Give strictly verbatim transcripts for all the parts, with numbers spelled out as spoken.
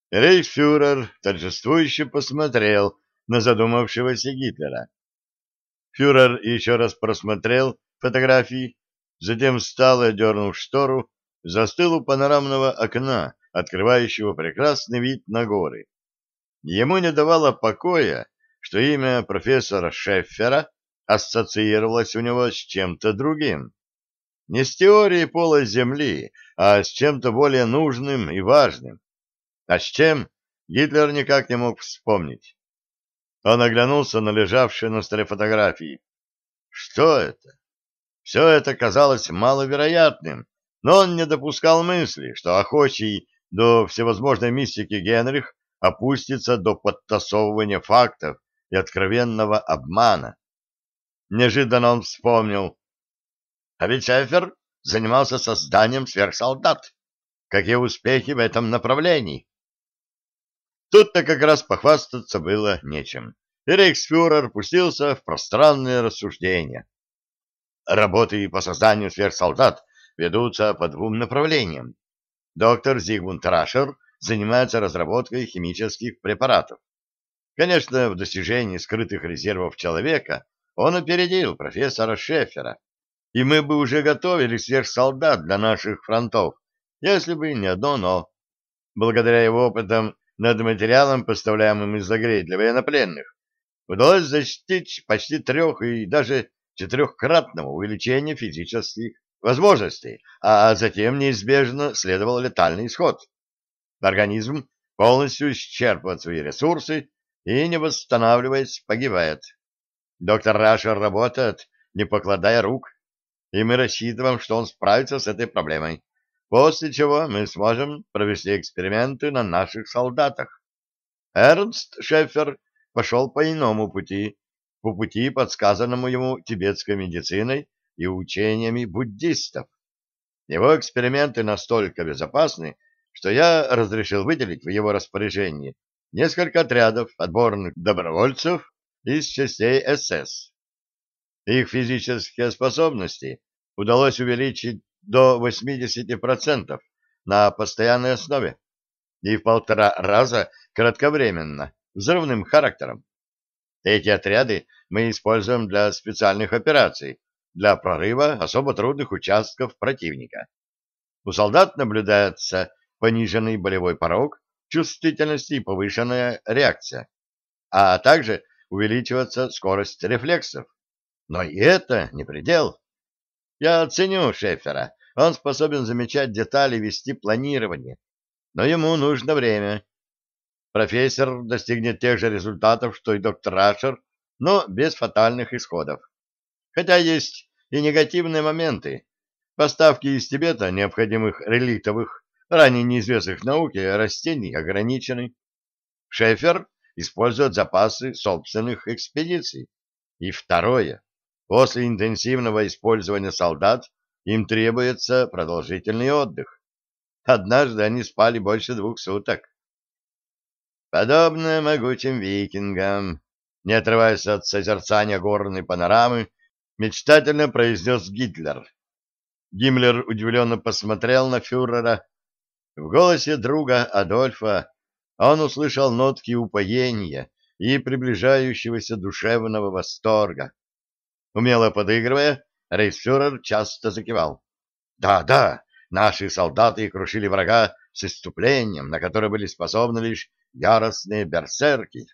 Рейхсфюрер торжествующе посмотрел на задумавшегося Гитлера. Фюрер еще раз просмотрел фотографии, затем встал и, одернув штору, застыл у панорамного окна, открывающего прекрасный вид на горы. Ему не давало покоя, что имя профессора Шеффера ассоциировалось у него с чем-то другим. Не с теорией пола Земли, а с чем-то более нужным и важным. А с чем Гитлер никак не мог вспомнить. Он оглянулся на лежавшие на столе фотографии. Что это? Все это казалось маловероятным, но он не допускал мысли, что охочий до всевозможной мистики Генрих опустится до подтасовывания фактов и откровенного обмана. Неожиданно он вспомнил. А ведь Шефер занимался созданием сверхсолдат. Какие успехи в этом направлении? Тут-то как раз похвастаться было нечем. И рейхсфюрер пустился в пространные рассуждения. Работы по созданию сверхсолдат ведутся по двум направлениям. Доктор Зигмунд Рашер занимается разработкой химических препаратов. Конечно, в достижении скрытых резервов человека он опередил профессора Шеффера, и мы бы уже готовили сверхсолдат для наших фронтов, если бы не одно «но». Благодаря его опытам над материалом, поставляемым из-за грей для военнопленных, удалось достичь почти трех и даже четырехкратного увеличения физических возможностей, а затем неизбежно следовал летальный исход. Организм полностью исчерпывает свои ресурсы и, не восстанавливаясь, погибает. Доктор Рашер работает, не покладая рук, и мы рассчитываем, что он справится с этой проблемой, после чего мы сможем провести эксперименты на наших солдатах. Эрнст Шеффер пошел по иному пути, по пути, подсказанному ему тибетской медициной и учениями буддистов. Его эксперименты настолько безопасны, что я разрешил выделить в его распоряжении несколько отрядов отборных добровольцев из частей эс эс. Их физические способности удалось увеличить до восьмидесяти процентов на постоянной основе и в полтора раза кратковременно, взрывным характером. Эти отряды мы используем для специальных операций, для прорыва особо трудных участков противника. У солдат наблюдается пониженный болевой порог, чувствительность и повышенная реакция, а также увеличивается скорость рефлексов. Но и это не предел. Я ценю Шеффера, он способен замечать детали, вести планирование, но ему нужно время. Профессор достигнет тех же результатов, что и доктор Рашер, но без фатальных исходов. Хотя есть и негативные моменты. Поставки из Тибета необходимых реликтовых, ранее неизвестных науке растений ограничены. Шефер использует запасы собственных экспедиций. И второе. После интенсивного использования солдат им требуется продолжительный отдых. Однажды они спали больше двух суток. Подобно могучим викингам, не отрываясь от созерцания горной панорамы, мечтательно произнес Гитлер. Гиммлер удивленно посмотрел на фюрера. В голосе друга Адольфа он услышал нотки упоения и приближающегося душевного восторга. Умело подыгрывая, рейхсфюрер часто закивал. «Да, да, наши солдаты крушили врага с исступлением, на которое были способны лишь яростные берсерки».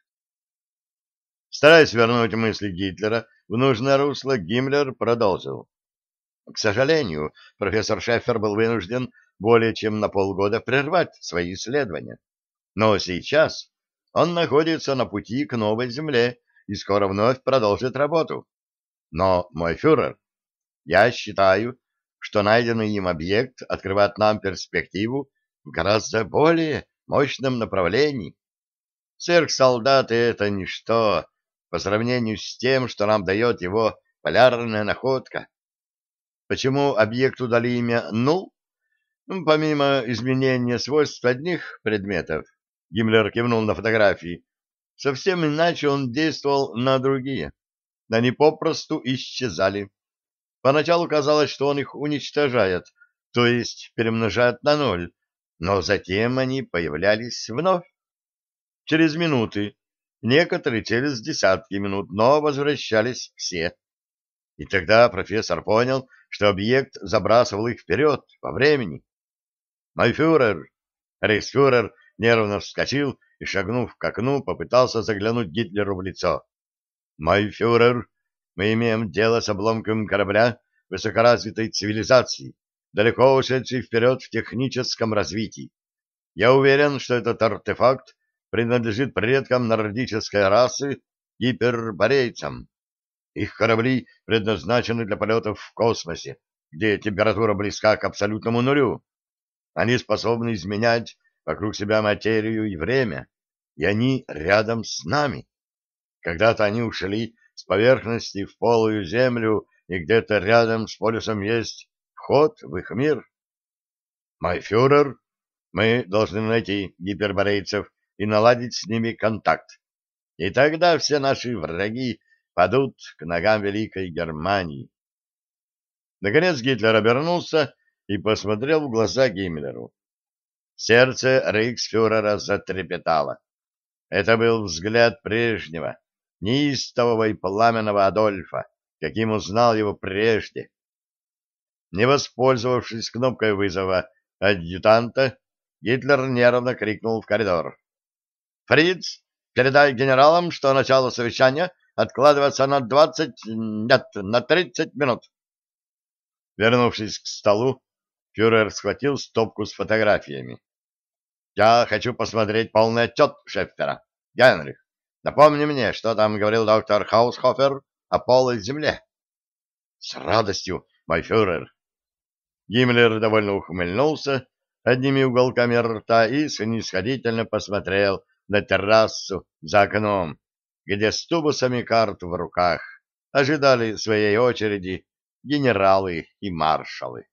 Стараясь вернуть мысли Гитлера в нужное русло, Гиммлер продолжил. К сожалению, профессор Шеффер был вынужден более чем на полгода прервать свои исследования. Но сейчас он находится на пути к новой Земле и скоро вновь продолжит работу. Но, мой фюрер, я считаю, что найденный им объект открывает нам перспективу в гораздо более мощном направлении. Сверхсолдаты — это ничто по сравнению с тем, что нам дает его полярная находка. Почему объекту дали имя «Нул»? Ну, помимо изменения свойств одних предметов, Гиммлер кивнул на фотографии, совсем иначе он действовал на другие. Они попросту исчезали. Поначалу казалось, что он их уничтожает, то есть перемножает на ноль, Но затем они появлялись вновь, через минуты, некоторые через десятки минут, но возвращались все. И тогда профессор понял, что объект забрасывал их вперед во времени. «Мой фюрер!» Рейхсфюрер нервно вскочил и, шагнув к окну, попытался заглянуть Гитлеру в лицо. «Мой фюрер, мы имеем дело с обломком корабля высокоразвитой цивилизации, далеко ушедшей вперед в техническом развитии. Я уверен, что этот артефакт принадлежит предкам нордической расы гиперборейцам. Их корабли предназначены для полетов в космосе, где температура близка к абсолютному нулю. Они способны изменять вокруг себя материю и время, и они рядом с нами. Когда-то они ушли с поверхности в полую землю, и где-то рядом с полюсом есть вход в их мир. Мой фюрер, мы должны найти гиперборейцев и наладить с ними контакт. И тогда все наши враги падут к ногам Великой Германии. Наконец Гитлер обернулся и посмотрел в глаза Гиммлеру. Сердце рейхсфюрера затрепетало. Это был взгляд прежнего, неистового и пламенного Адольфа, каким узнал его прежде. Не воспользовавшись кнопкой вызова адъютанта, Гитлер нервно крикнул в коридор. «Фриц, передай генералам, что начало совещания откладывается на двадцать, нет, на тридцать минут». Вернувшись к столу, фюрер схватил стопку с фотографиями. «Я хочу посмотреть полный отчет Шеффера. Генрих, напомни мне, что там говорил доктор Хаусхофер о полой земле». «С радостью, мой фюрер». Гиммлер довольно ухмыльнулся одними уголками рта и снисходительно посмотрел на террасу за окном, где с тубусами карт в руках ожидали своей очереди генералы и маршалы.